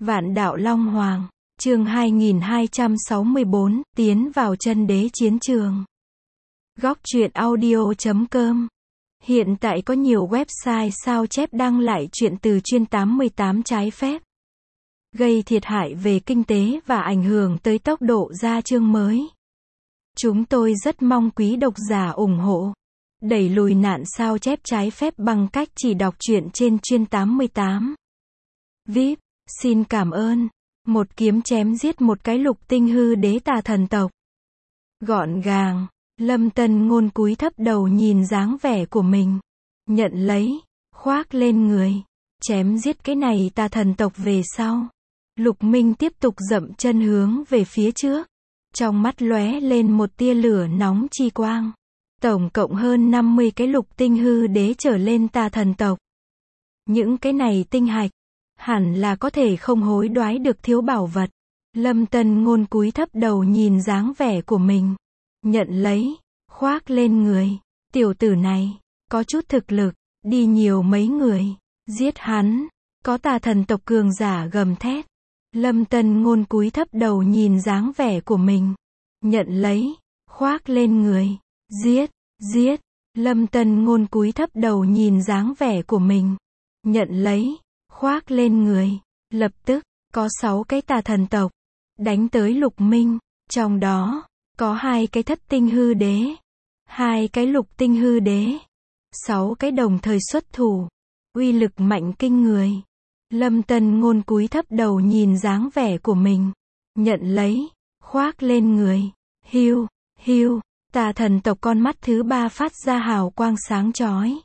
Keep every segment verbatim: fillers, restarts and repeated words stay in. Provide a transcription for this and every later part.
Vạn đạo Long Hoàng, chương hai nghìn hai trăm sáu mươi bốn, tiến vào chân đế chiến trường. Góc truyện audio chấm com. Hiện tại có nhiều website sao chép đăng lại truyện từ chuyên tám mươi tám trái phép, gây thiệt hại về kinh tế và ảnh hưởng tới tốc độ ra chương mới. Chúng tôi rất mong quý độc giả ủng hộ, đẩy lùi nạn sao chép trái phép bằng cách chỉ đọc truyện trên chuyên tám mươi tám. vê i pê, xin cảm ơn. Một kiếm chém giết một cái lục tinh hư đế tà thần tộc. Gọn gàng, Lâm Tân Ngôn cúi thấp đầu nhìn dáng vẻ của mình. Nhận lấy, khoác lên người, chém giết cái này tà thần tộc về sau. Lục Minh tiếp tục dậm chân hướng về phía trước. Trong mắt lóe lên một tia lửa nóng chi quang. Tổng cộng hơn năm mươi cái lục tinh hư đế trở lên tà thần tộc. Những cái này tinh hạch, hẳn là có thể không hối đoái được thiếu bảo vật. Lâm Tân Ngôn cúi thấp đầu nhìn dáng vẻ của mình. Nhận lấy, khoác lên người. Tiểu tử này, có chút thực lực, đi nhiều mấy người. Giết hắn, có tà thần tộc cường giả gầm thét. Lâm Tân Ngôn cúi thấp đầu nhìn dáng vẻ của mình. Nhận lấy, khoác lên người. Giết, giết. Lâm Tân Ngôn cúi thấp đầu nhìn dáng vẻ của mình. Nhận lấy, khoác lên người. Lập tức, có sáu cái tà thần tộc đánh tới Lục Minh, trong đó có hai cái thất tinh hư đế, hai cái lục tinh hư đế, sáu cái đồng thời xuất thủ, uy lực mạnh kinh người. Lâm Tân Ngôn cúi thấp đầu nhìn dáng vẻ của mình, nhận lấy, khoác lên người. Hiu, hiu, tà thần tộc con mắt thứ ba phát ra hào quang sáng chói.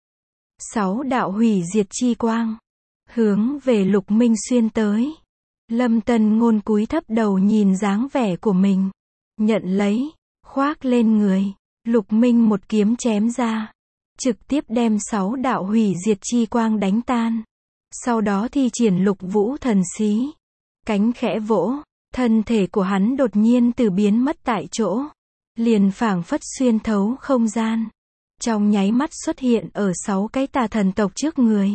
Sáu đạo hủy diệt chi quang hướng về Lục Minh xuyên tới. Lâm Tân Ngôn cúi thấp đầu nhìn dáng vẻ của mình, nhận lấy, khoác lên người. Lục Minh một kiếm chém ra, trực tiếp đem sáu đạo hủy diệt chi quang đánh tan. Sau đó thi triển Lục Vũ thần xí, cánh khẽ vỗ, thân thể của hắn đột nhiên từ biến mất tại chỗ, liền phảng phất xuyên thấu không gian, trong nháy mắt xuất hiện ở sáu cái tà thần tộc trước người.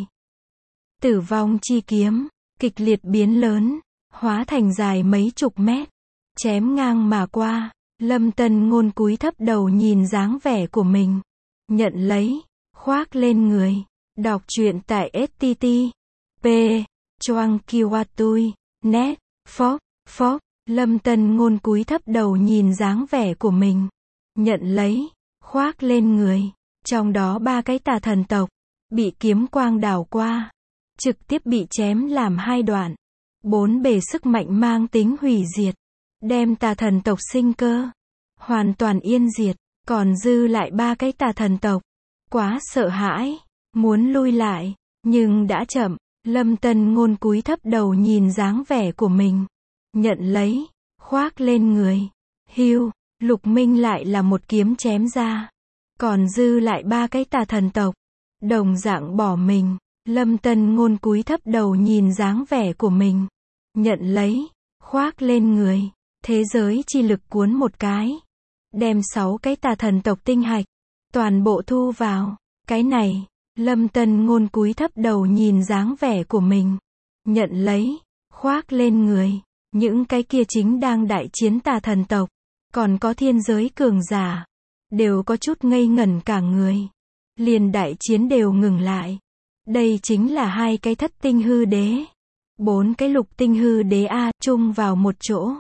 Tử vong chi kiếm, kịch liệt biến lớn, hóa thành dài mấy chục mét, chém ngang mà qua. Lâm Tân Ngôn cúi thấp đầu nhìn dáng vẻ của mình, nhận lấy, khoác lên người. Đọc truyện tại ét tê tê pê choang kiwatui net phop phop. Lâm Tân Ngôn cúi thấp đầu nhìn dáng vẻ của mình, nhận lấy, khoác lên người. Trong đó ba cái tà thần tộc bị kiếm quang đảo qua, trực tiếp bị chém làm hai đoạn. Bốn bề sức mạnh mang tính hủy diệt, đem tà thần tộc sinh cơ hoàn toàn yên diệt. Còn dư lại ba cái tà thần tộc, quá sợ hãi, muốn lui lại, nhưng đã chậm. Lâm Tân Ngôn cúi thấp đầu nhìn dáng vẻ của mình, nhận lấy, khoác lên người. Hiu, Lục Minh lại là một kiếm chém ra. Còn dư lại ba cái tà thần tộc, đồng dạng bỏ mình. Lâm Tân Ngôn cúi thấp đầu nhìn dáng vẻ của mình, nhận lấy, khoác lên người. Thế giới chi lực cuốn một cái, đem sáu cái tà thần tộc tinh hạch toàn bộ thu vào. Cái này, Lâm Tân Ngôn cúi thấp đầu nhìn dáng vẻ của mình, nhận lấy, khoác lên người. Những cái kia chính đang đại chiến tà thần tộc, còn có thiên giới cường giả, đều có chút ngây ngẩn cả người. Liền đại chiến đều ngừng lại. Đây chính là hai cái thất tinh hư đế, bốn cái lục tinh hư đế a chung vào một chỗ.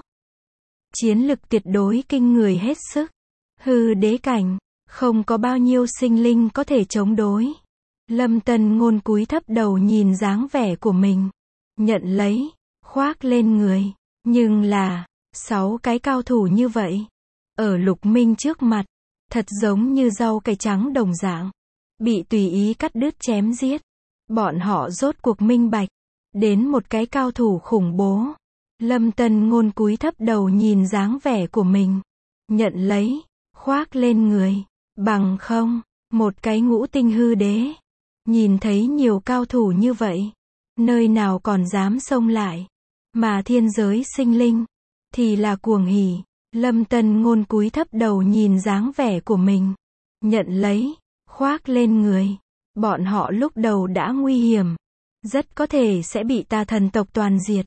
Chiến lực tuyệt đối kinh người hết sức. Hư đế cảnh, không có bao nhiêu sinh linh có thể chống đối. Lâm Tân Ngôn cúi thấp đầu nhìn dáng vẻ của mình, nhận lấy, khoác lên người. Nhưng là, sáu cái cao thủ như vậy, ở Lục Minh trước mặt, thật giống như rau cải trắng đồng dạng, bị tùy ý cắt đứt chém giết. Bọn họ rốt cuộc minh bạch, đến một cái cao thủ khủng bố. Lâm Tân Ngôn cúi thấp đầu nhìn dáng vẻ của mình, nhận lấy, khoác lên người. Bằng không, một cái ngũ tinh hư đế, nhìn thấy nhiều cao thủ như vậy, nơi nào còn dám xông lại. Mà thiên giới sinh linh, thì là cuồng hỉ. Lâm Tân Ngôn cúi thấp đầu nhìn dáng vẻ của mình, nhận lấy, khoác lên người. Bọn họ lúc đầu đã nguy hiểm, rất có thể sẽ bị tà thần tộc toàn diệt.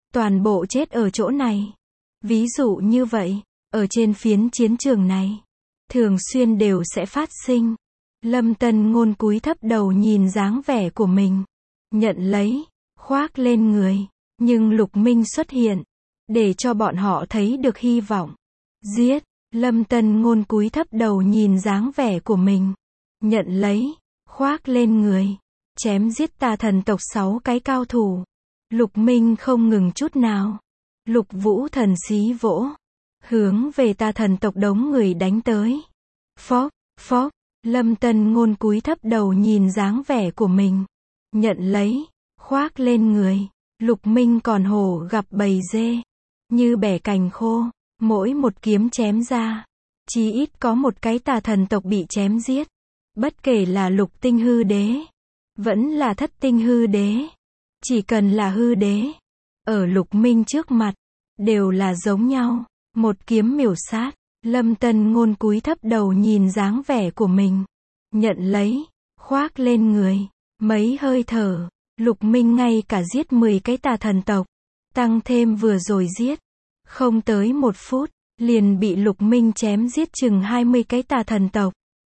toàn bộ chết ở chỗ này. Ví dụ như vậy, ở trên phiến chiến trường này, thường xuyên đều sẽ phát sinh. Lâm Tân Ngôn cúi thấp đầu nhìn dáng vẻ của mình, nhận lấy, khoác lên người, nhưng Lục Minh xuất hiện, để cho bọn họ thấy được hy vọng. Giết, Lâm Tân Ngôn cúi thấp đầu nhìn dáng vẻ của mình, nhận lấy, khoác lên người, chém giết tà thần tộc sáu cái cao thủ. Lục Minh không ngừng chút nào. Lục Vũ thần xí vỗ, hướng về tà thần tộc đống người đánh tới. Phốc, phốc, Lâm Tân Ngôn cúi thấp đầu nhìn dáng vẻ của mình, nhận lấy, khoác lên người. Lục Minh còn hổ gặp bầy dê, như bẻ cành khô, mỗi một kiếm chém ra, chí ít có một cái tà thần tộc bị chém giết. Bất kể là lục tinh hư đế, vẫn là thất tinh hư đế, chỉ cần là hư đế, ở Lục Minh trước mặt, đều là giống nhau, một kiếm miểu sát. Lâm Tân Ngôn cúi thấp đầu nhìn dáng vẻ của mình, nhận lấy, khoác lên người, mấy hơi thở, Lục Minh ngay cả giết mười cái tà thần tộc, tăng thêm vừa rồi giết, không tới một phút, liền bị Lục Minh chém giết chừng hai mươi cái tà thần tộc.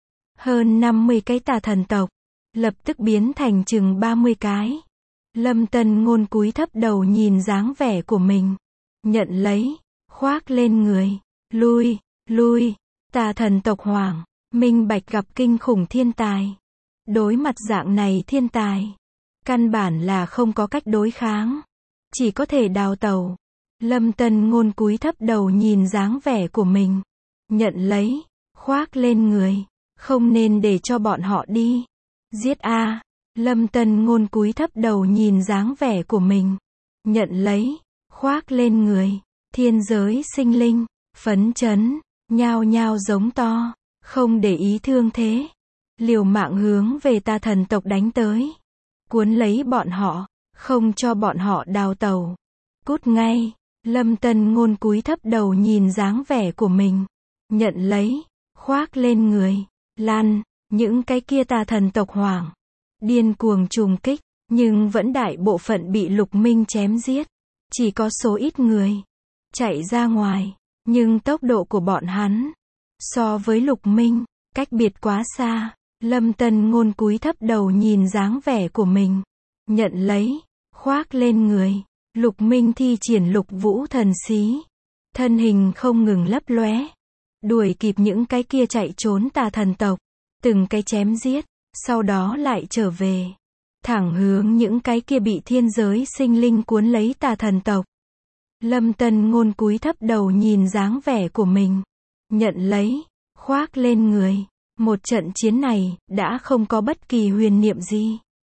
Hơn năm mươi cái tà thần tộc, lập tức biến thành chừng ba mươi cái. Lâm Tân Ngôn cúi thấp đầu nhìn dáng vẻ của mình, nhận lấy, khoác lên người, lui, lui, tà thần tộc hoảng, minh bạch gặp kinh khủng thiên tài. Đối mặt dạng này thiên tài, căn bản là không có cách đối kháng, chỉ có thể đào tẩu. Lâm Tân Ngôn cúi thấp đầu nhìn dáng vẻ của mình, nhận lấy, khoác lên người, không nên để cho bọn họ đi. Giết a. Lâm Tân Ngôn cúi thấp đầu nhìn dáng vẻ của mình, nhận lấy, khoác lên người, thiên giới sinh linh, phấn chấn, nhao nhao giống to, không để ý thương thế, liều mạng hướng về tà thần tộc đánh tới, cuốn lấy bọn họ, không cho bọn họ đào tẩu. Cút ngay. Lâm Tân Ngôn cúi thấp đầu nhìn dáng vẻ của mình, nhận lấy, khoác lên người, lan, những cái kia tà thần tộc hoảng, điên cuồng trùng kích, nhưng vẫn đại bộ phận bị Lục Minh chém giết, chỉ có số ít người chạy ra ngoài, nhưng tốc độ của bọn hắn so với Lục Minh cách biệt quá xa. Lâm Tân Ngôn cúi thấp đầu nhìn dáng vẻ của mình, nhận lấy, khoác lên người. Lục Minh thi triển Lục Vũ thần xí, thân hình không ngừng lấp lóe, đuổi kịp những cái kia chạy trốn tà thần tộc, từng cái chém giết, sau đó lại trở về, thẳng hướng những cái kia bị thiên giới sinh linh cuốn lấy tà thần tộc. Lâm Tân Ngôn cúi thấp đầu nhìn dáng vẻ của mình, nhận lấy, khoác lên người. Một trận chiến này đã không có bất kỳ huyền niệm gì.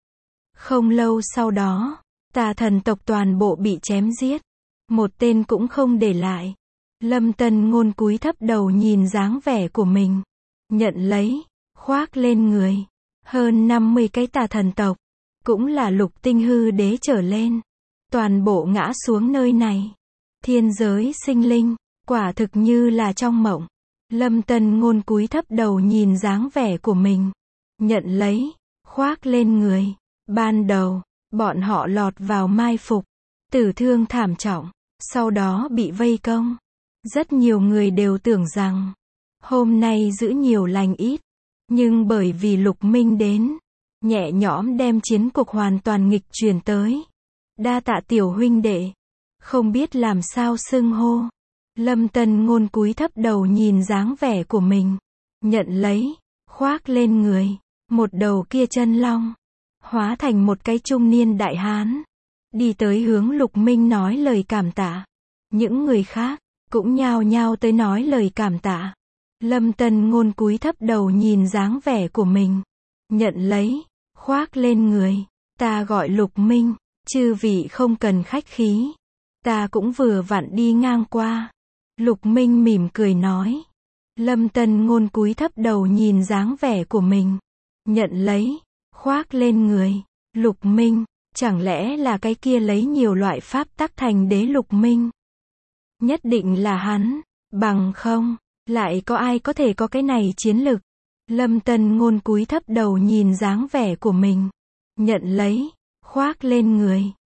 Không lâu sau đó, tà thần tộc toàn bộ bị chém giết, một tên cũng không để lại. Lâm Tân Ngôn cúi thấp đầu nhìn dáng vẻ của mình, nhận lấy, khoác lên người. Hơn năm mươi cái tà thần tộc, cũng là lục tinh hư đế trở lên, toàn bộ ngã xuống nơi này. Thiên giới sinh linh, quả thực như là trong mộng. Lâm Tân Ngôn cúi thấp đầu nhìn dáng vẻ của mình, nhận lấy, khoác lên người. Ban đầu, bọn họ lọt vào mai phục, tử thương thảm trọng, sau đó bị vây công. Rất nhiều người đều tưởng rằng, hôm nay giữ nhiều lành ít, nhưng bởi vì Lục Minh đến, nhẹ nhõm đem chiến cuộc hoàn toàn nghịch chuyển tới. Đa tạ tiểu huynh đệ, không biết làm sao xưng hô. Lâm Tân Ngôn cúi thấp đầu nhìn dáng vẻ của mình, nhận lấy, khoác lên người. Một đầu kia chân long, hóa thành một cái trung niên đại hán, đi tới hướng Lục Minh nói lời cảm tạ. Những người khác cũng nhao nhao tới nói lời cảm tạ. Lâm Tân Ngôn cúi thấp đầu nhìn dáng vẻ của mình, nhận lấy, khoác lên người. Ta gọi Lục Minh, chư vị không cần khách khí, ta cũng vừa vặn đi ngang qua. Lục Minh mỉm cười nói. Lâm Tân Ngôn cúi thấp đầu nhìn dáng vẻ của mình, nhận lấy, khoác lên người. Lục Minh, chẳng lẽ là cái kia lấy nhiều loại pháp tắc thành đế Lục Minh? Nhất định là hắn, bằng không, lại có ai có thể có cái này chiến lực? Lâm Tân Ngôn cúi thấp đầu nhìn dáng vẻ của mình, nhận lấy, khoác lên người.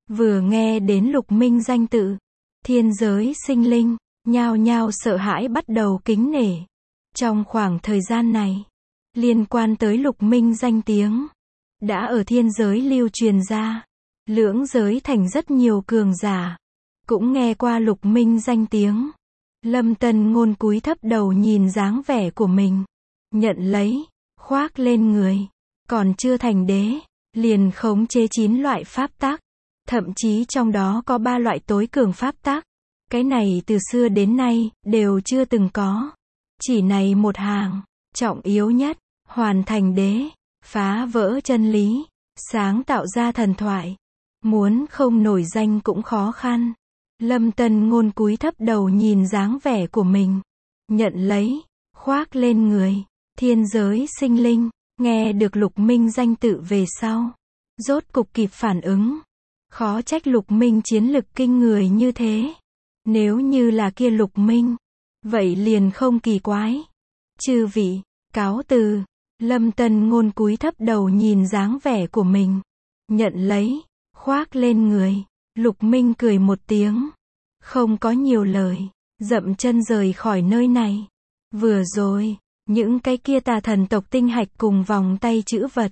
Vừa nghe đến Lục Minh danh tự, thiên giới sinh linh, nhao nhao sợ hãi bắt đầu kính nể. Trong khoảng thời gian này, liên quan tới Lục Minh danh tiếng, đã ở thiên giới lưu truyền ra. Lưỡng giới thành rất nhiều cường giả, cũng nghe qua Lục Minh danh tiếng. Lâm Tân Ngôn cúi thấp đầu nhìn dáng vẻ của mình, nhận lấy, khoác lên người, còn chưa thành đế, liền khống chế chín loại pháp tắc, thậm chí trong đó có ba loại tối cường pháp tắc. Cái này từ xưa đến nay, đều chưa từng có. Chỉ này một hàng, trọng yếu nhất, hoàn thành đế, phá vỡ chân lý, sáng tạo ra thần thoại. Muốn không nổi danh cũng khó khăn. Lâm Tân Ngôn cúi thấp đầu nhìn dáng vẻ của mình, nhận lấy, khoác lên người, thiên giới sinh linh, nghe được Lục Minh danh tự về sau, rốt cục kịp phản ứng. Khó trách Lục Minh chiến lực kinh người như thế. Nếu như là kia Lục Minh, vậy liền không kỳ quái. Chư vị, cáo từ. Lâm Tân Ngôn cúi thấp đầu nhìn dáng vẻ của mình, nhận lấy, khoác lên người. Lục Minh cười một tiếng, không có nhiều lời, dậm chân rời khỏi nơi này. Vừa rồi, những cái kia tà thần tộc tinh hạch cùng vòng tay chữ vật,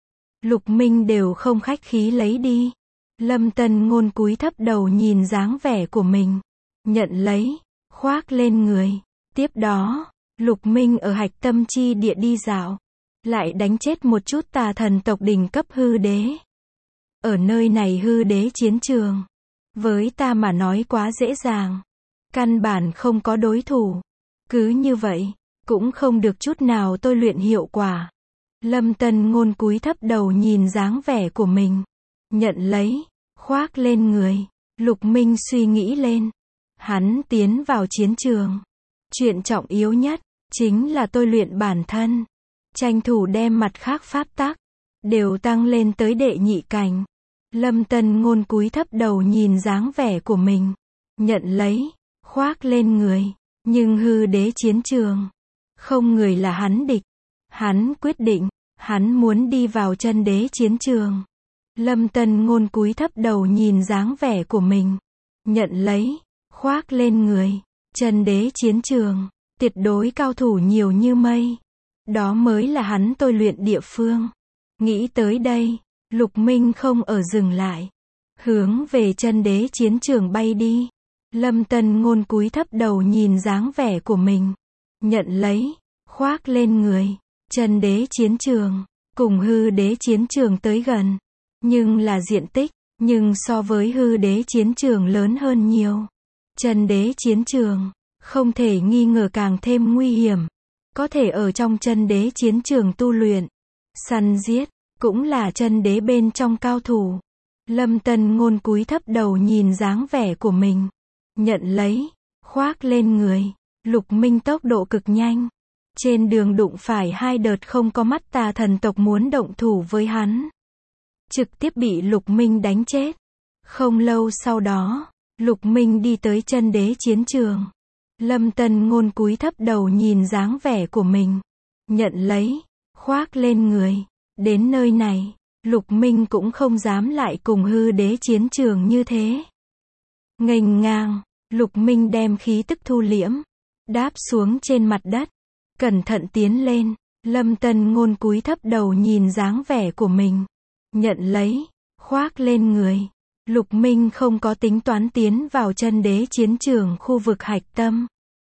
Lục Minh đều không khách khí lấy đi. Lâm Tân Ngôn cúi thấp đầu nhìn dáng vẻ của mình, nhận lấy, khoác lên người. Tiếp đó, Lục Minh ở hạch tâm chi địa đi dạo, lại đánh chết một chút tà thần tộc đỉnh cấp hư đế. Ở nơi này hư đế chiến trường, với ta mà nói quá dễ dàng, căn bản không có đối thủ. Cứ như vậy, cũng không được chút nào tôi luyện hiệu quả. Lâm Tân Ngôn cúi thấp đầu nhìn dáng vẻ của mình, nhận lấy, khoác lên người. Lục Minh suy nghĩ lên, hắn tiến vào chiến trường, chuyện trọng yếu nhất chính là tôi luyện bản thân, tranh thủ đem mặt khác pháp tắc đều tăng lên tới đệ nhị cảnh. Lâm Tân Ngôn cúi thấp đầu nhìn dáng vẻ của mình, nhận lấy, khoác lên người. Nhưng hư đế chiến trường, không người là hắn địch. Hắn quyết định, hắn muốn đi vào chân đế chiến trường. Lâm Tân Ngôn cúi thấp đầu nhìn dáng vẻ của mình, nhận lấy, khoác lên người. Chân đế chiến trường, tuyệt đối cao thủ nhiều như mây. Đó mới là hắn tôi luyện địa phương. Nghĩ tới đây, Lục Minh không ở dừng lại, hướng về chân đế chiến trường bay đi. Lâm Tân Ngôn cúi thấp đầu nhìn dáng vẻ của mình, nhận lấy, khoác lên người. Chân đế chiến trường, cùng hư đế chiến trường tới gần, nhưng là diện tích, nhưng so với hư đế chiến trường lớn hơn nhiều. Chân đế chiến trường, không thể nghi ngờ càng thêm nguy hiểm. Có thể ở trong chân đế chiến trường tu luyện, săn giết, cũng là chân đế bên trong cao thủ. Lâm Tân Ngôn cúi thấp đầu nhìn dáng vẻ của mình, nhận lấy, khoác lên người. Lục Minh tốc độ cực nhanh, trên đường đụng phải hai đợt không có mắt tà thần tộc muốn động thủ với hắn, trực tiếp bị Lục Minh đánh chết. Không lâu sau đó, Lục Minh đi tới chân đế chiến trường. Lâm Tân Ngôn cúi thấp đầu nhìn dáng vẻ của mình, nhận lấy, khoác lên người. Đến nơi này, Lục Minh cũng không dám lại cùng hư đế chiến trường như thế. Nghênh ngang, Lục Minh đem khí tức thu liễm, đáp xuống trên mặt đất, cẩn thận tiến lên. Lâm Tân Ngôn cúi thấp đầu nhìn dáng vẻ của mình, nhận lấy, khoác lên người. Lục Minh không có tính toán tiến vào chân đế chiến trường khu vực hạch tâm,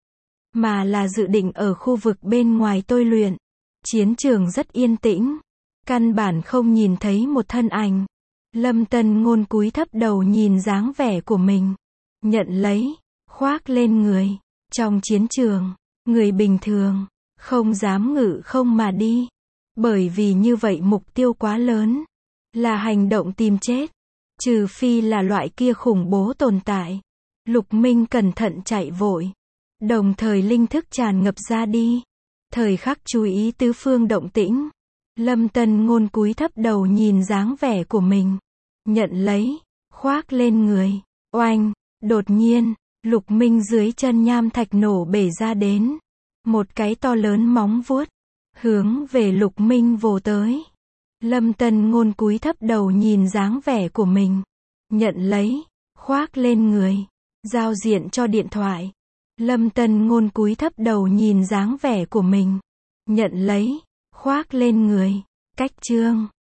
mà là dự định ở khu vực bên ngoài tôi luyện. Chiến trường rất yên tĩnh, căn bản không nhìn thấy một thân ảnh. Lâm Tân Ngôn cúi thấp đầu nhìn dáng vẻ của mình, nhận lấy, khoác lên người. Trong chiến trường, người bình thường không dám ngự không mà đi, bởi vì như vậy mục tiêu quá lớn, là hành động tìm chết. Trừ phi là loại kia khủng bố tồn tại. Lục Minh cẩn thận chạy vội, đồng thời linh thức tràn ngập ra đi, thời khắc chú ý tứ phương động tĩnh. Lâm Tân Ngôn cúi thấp đầu nhìn dáng vẻ của mình, nhận lấy, khoác lên người. Oanh, đột nhiên, Lục Minh dưới chân nham thạch nổ bể ra đến, một cái to lớn móng vuốt hướng về Lục Minh vồ tới. Lâm Tân Ngôn cúi thấp đầu nhìn dáng vẻ của mình, Nhận lấy, khoác lên người, giao diện cho điện thoại. Lâm Tân Ngôn cúi thấp đầu nhìn dáng vẻ của mình. Nhận lấy, khoác lên người, cách chương.